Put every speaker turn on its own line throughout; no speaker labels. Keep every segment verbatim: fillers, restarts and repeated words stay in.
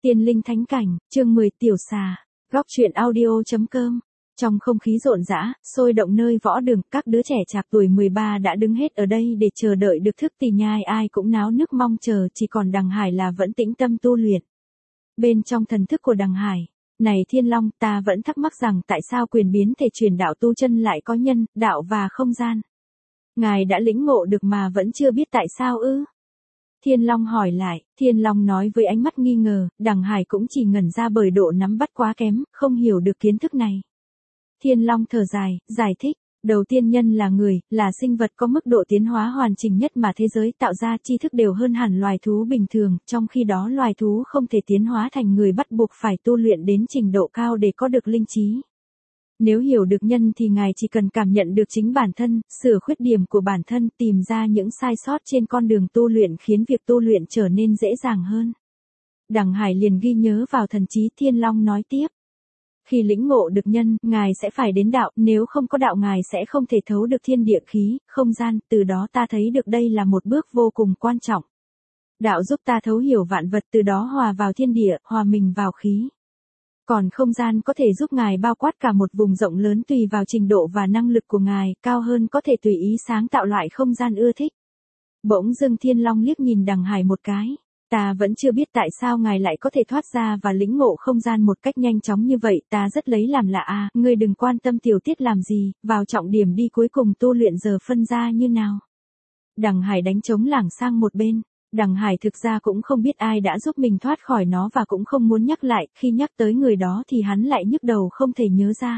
Tiên linh thánh cảnh, chương mười tiểu xà, góc truyện audio.com. Trong không khí rộn rã, sôi động nơi võ đường, các đứa trẻ chạc tuổi mười ba đã đứng hết ở đây để chờ đợi được thức tì nhai, ai cũng náo nức mong chờ, chỉ còn Đằng Hải là vẫn tĩnh tâm tu luyện. Bên trong thần thức của Đằng Hải, này Thiên Long, ta vẫn thắc mắc rằng tại sao quyền biến thể truyền đạo tu chân lại có nhân, đạo và không gian. Ngài đã lĩnh ngộ được mà vẫn chưa biết tại sao ư? Thiên Long hỏi lại, Thiên Long nói với ánh mắt nghi ngờ, Đằng Hải cũng chỉ ngẩn ra bởi độ nắm bắt quá kém, không hiểu được kiến thức này. Thiên Long thở dài, giải thích, đầu tiên nhân là người, là sinh vật có mức độ tiến hóa hoàn chỉnh nhất mà thế giới tạo ra, tri thức đều hơn hẳn loài thú bình thường, trong khi đó loài thú không thể tiến hóa thành người, bắt buộc phải tu luyện đến trình độ cao để có được linh trí. Nếu hiểu được nhân thì ngài chỉ cần cảm nhận được chính bản thân, sửa khuyết điểm của bản thân, tìm ra những sai sót trên con đường tu luyện khiến việc tu luyện trở nên dễ dàng hơn. Đằng Hải liền ghi nhớ vào thần trí. Thiên Long nói tiếp. Khi lĩnh ngộ được nhân, ngài sẽ phải đến đạo, nếu không có đạo ngài sẽ không thể thấu được thiên địa khí, không gian, từ đó ta thấy được đây là một bước vô cùng quan trọng. Đạo giúp ta thấu hiểu vạn vật, từ đó hòa vào thiên địa, hòa mình vào khí. Còn không gian có thể giúp ngài bao quát cả một vùng rộng lớn tùy vào trình độ và năng lực của ngài, cao hơn có thể tùy ý sáng tạo loại không gian ưa thích. Bỗng dưng Thiên Long liếc nhìn Đằng Hải một cái. Ta vẫn chưa biết tại sao ngài lại có thể thoát ra và lĩnh ngộ không gian một cách nhanh chóng như vậy, ta rất lấy làm lạ à, ngươi đừng quan tâm tiểu tiết làm gì, vào trọng điểm đi, cuối cùng tu luyện giờ phân ra như nào. Đằng Hải đánh trống lảng sang một bên. Đằng Hải thực ra cũng không biết ai đã giúp mình thoát khỏi nó và cũng không muốn nhắc lại, khi nhắc tới người đó thì hắn lại nhức đầu không thể nhớ ra.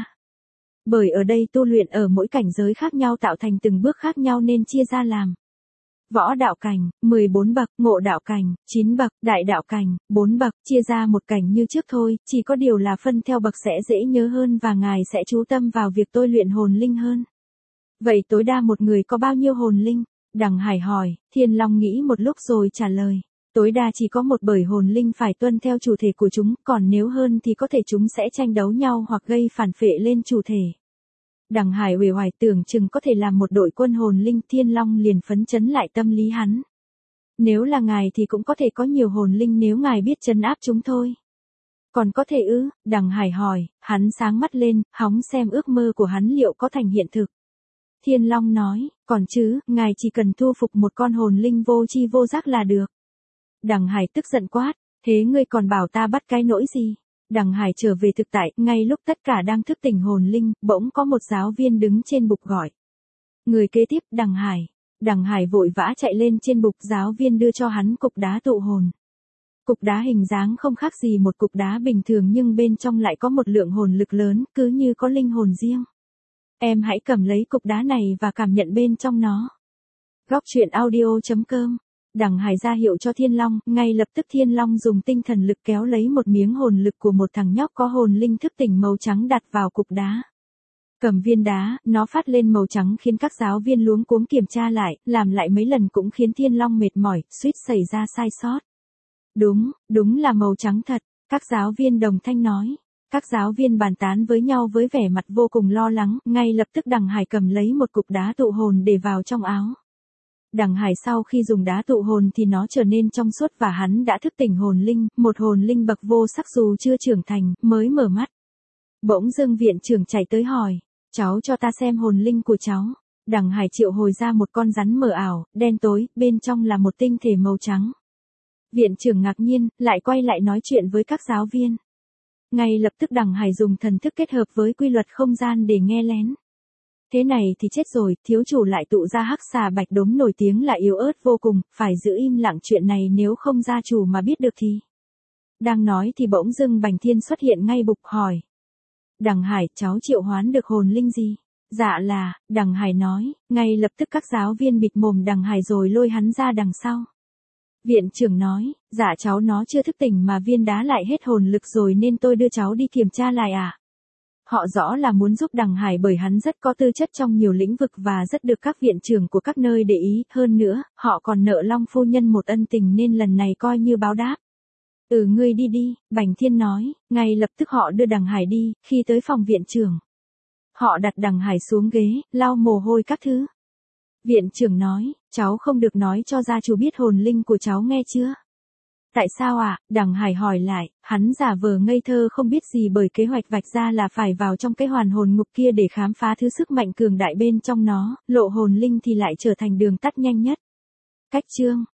Bởi ở đây tu luyện ở mỗi cảnh giới khác nhau tạo thành từng bước khác nhau nên chia ra làm. Võ đạo cảnh, mười bốn bậc, ngộ đạo cảnh, chín bậc, đại đạo cảnh, bốn bậc, chia ra một cảnh như trước thôi, chỉ có điều là phân theo bậc sẽ dễ nhớ hơn và ngài sẽ chú tâm vào việc tôi luyện hồn linh hơn. Vậy tối đa một người có bao nhiêu hồn linh? Đằng Hải hỏi. Thiên Long nghĩ một lúc rồi trả lời. Tối đa chỉ có một, bởi hồn linh phải tuân theo chủ thể của chúng, còn nếu hơn thì có thể chúng sẽ tranh đấu nhau hoặc gây phản phệ lên chủ thể. Đằng Hải uể oải tưởng chừng có thể làm một đội quân hồn linh. Thiên Long liền phấn chấn lại tâm lý hắn. Nếu là ngài thì cũng có thể có nhiều hồn linh nếu ngài biết trấn áp chúng thôi. Còn có thể ư? Đằng Hải hỏi. Hắn sáng mắt lên, hóng xem ước mơ của hắn liệu có thành hiện thực. Thiên Long nói, còn chứ, ngài chỉ cần thu phục một con hồn linh vô tri vô giác là được. Đằng Hải tức giận quát, thế ngươi còn bảo ta bắt cái nỗi gì? Đằng Hải trở về thực tại, ngay lúc tất cả đang thức tỉnh hồn linh, bỗng có một giáo viên đứng trên bục gọi. Người kế tiếp, Đằng Hải. Đằng Hải vội vã chạy lên trên bục, giáo viên đưa cho hắn cục đá tụ hồn. Cục đá hình dáng không khác gì một cục đá bình thường nhưng bên trong lại có một lượng hồn lực lớn, cứ như có linh hồn riêng. Em hãy cầm lấy cục đá này và cảm nhận bên trong nó. Góc truyện audio.com. Đằng Hải ra hiệu cho Thiên Long, ngay lập tức Thiên Long dùng tinh thần lực kéo lấy một miếng hồn lực của một thằng nhóc có hồn linh thức tỉnh màu trắng đặt vào cục đá. Cầm viên đá, nó phát lên màu trắng khiến các giáo viên luống cuống kiểm tra lại, làm lại mấy lần cũng khiến Thiên Long mệt mỏi, suýt xảy ra sai sót. Đúng, đúng là màu trắng thật, các giáo viên đồng thanh nói. Các giáo viên bàn tán với nhau với vẻ mặt vô cùng lo lắng, ngay lập tức Đằng Hải cầm lấy một cục đá tụ hồn để vào trong áo. Đằng Hải sau khi dùng đá tụ hồn thì nó trở nên trong suốt và hắn đã thức tỉnh hồn linh, một hồn linh bậc vô sắc dù chưa trưởng thành, mới mở mắt. Bỗng dưng viện trưởng chạy tới hỏi, cháu cho ta xem hồn linh của cháu. Đằng Hải triệu hồi ra một con rắn mờ ảo, đen tối, bên trong là một tinh thể màu trắng. Viện trưởng ngạc nhiên, lại quay lại nói chuyện với các giáo viên. Ngay lập tức Đằng Hải dùng thần thức kết hợp với quy luật không gian để nghe lén. Thế này thì chết rồi, thiếu chủ lại tụ ra hắc xà bạch đốm nổi tiếng là yếu ớt vô cùng, phải giữ im lặng chuyện này nếu không gia chủ mà biết được thì. Đang nói thì bỗng dưng Bành Thiên xuất hiện ngay bục hỏi. Đằng Hải, cháu triệu hoán được hồn linh gì? Dạ là, Đằng Hải nói, ngay lập tức các giáo viên bịt mồm Đằng Hải rồi lôi hắn ra đằng sau. Viện trưởng nói, dạ cháu nó chưa thức tỉnh mà viên đá lại hết hồn lực rồi nên tôi đưa cháu đi kiểm tra lại à. Họ rõ là muốn giúp Đằng Hải bởi hắn rất có tư chất trong nhiều lĩnh vực và rất được các viện trưởng của các nơi để ý, hơn nữa, họ còn nợ Long phu nhân một ân tình nên lần này coi như báo đáp. Ừ ngươi đi đi, Bành Thiên nói, ngay lập tức họ đưa Đằng Hải đi, khi tới phòng viện trưởng. Họ đặt Đằng Hải xuống ghế, lau mồ hôi các thứ. Viện trưởng nói, cháu không được nói cho gia chủ biết hồn linh của cháu nghe chưa? Tại sao ạ? À? Đằng Hải hỏi lại, hắn giả vờ ngây thơ không biết gì bởi kế hoạch vạch ra là phải vào trong cái hoàn hồn ngục kia để khám phá thứ sức mạnh cường đại bên trong nó, lộ hồn linh thì lại trở thành đường tắt nhanh nhất. Cách chương